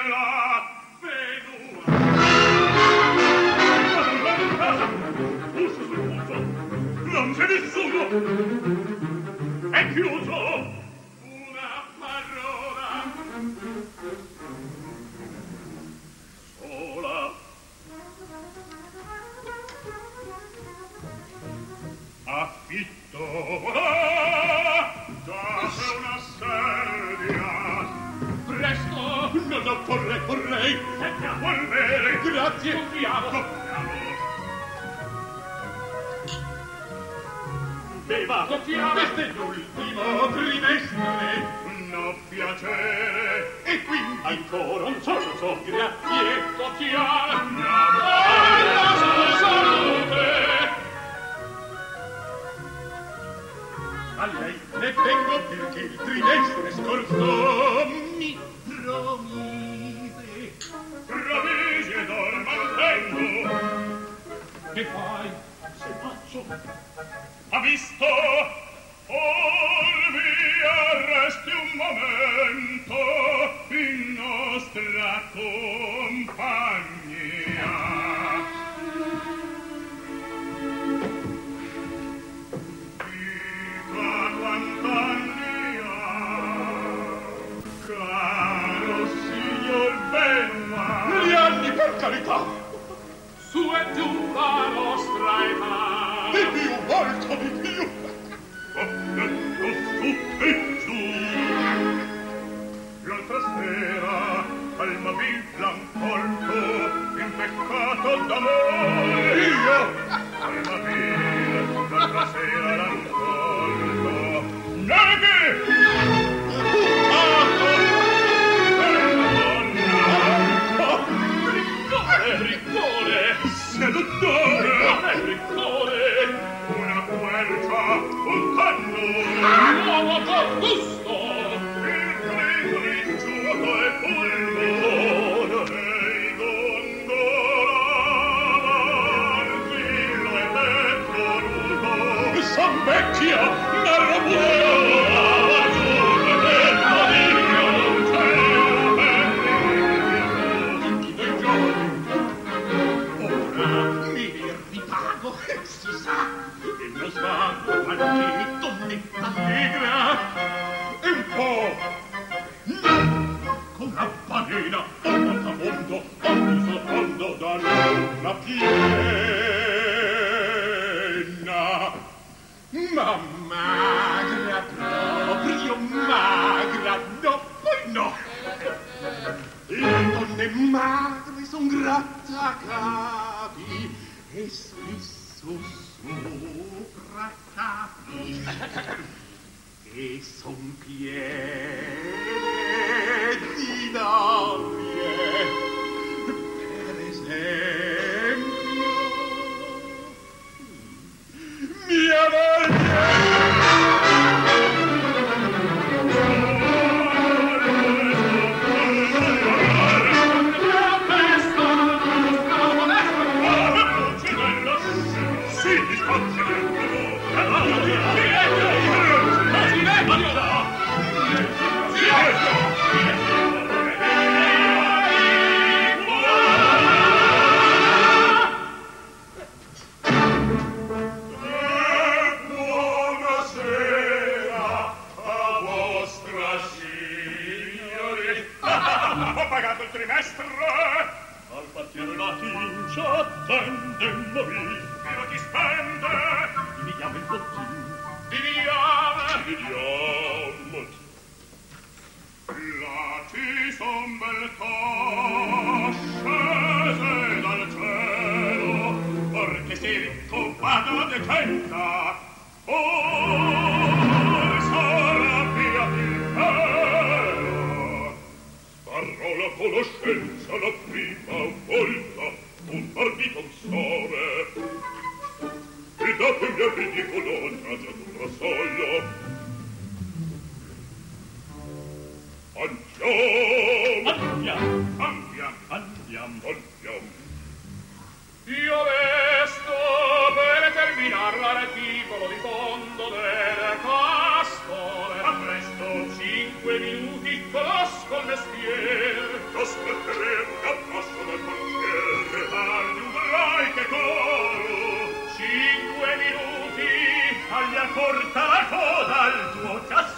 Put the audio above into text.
È chiuso. Una parola sola. Affitto. Date una sedia. Presto. No, vorrei. Andiamo al bere. Grazie. Confiamo. Beva, questo è l'ultimo trimestre. No piacere. E quindi ancora un sorso. Grazie. Confiamo. Alla salute. A lei ne tengo perché il trimestre scorso mi promise. Promisi ed ora mantengo. Che fai? Se faccio? Ha visto? Via, resti un momento in nostra compagnia. Dica quant'anni ha, caro signor Benoit. Gli anni, per carità. Su e giù la nostra età. Di più, molto di più. Ho detto su e giù. L'altra sera al Maville porto in peccato d'amore. Io al Maville l'altra sera l'han colto. Neghe! Buttato! Riccone! Seduttore! Riccone! Una quercia, un cannone! Nuovo con gusto! Il grito rinciuto e fulmine! Ehi gondola, arzillo e petto nudo! Son vecchio, narro buono! Si sa, e lo sguardo anche donnetta allegra, e un po', no, con una balena, un montamondo, un sottofondo da luna piena, ma magra proprio, magra, no, poi no. Le donne magre son grattacapi, e spesso sopra capi e son piene di noie, per esempio mia moglie. Ho pagato il trimestre. Al partire la tincia tendemmovi. Io ti spende. Dividiamo il bottin. Dividiamo. Lati son beltà scese dal cielo, perché sei ricco vado de tenta. Sarà via il pelo. Parrò la conoscenza la prima volta, un partito un sole, e dopo mi ridicolo tracciato un rasoio. Andiamo. Io resto per terminare l'articolo di fondo delle castore. A presto, 5 minuti. minuti conosco il mestiere. T'aspetteremo a passo dal portiere. Preparti un like coro. 5 minuti, taglia corta la coda al tuo ciascuno.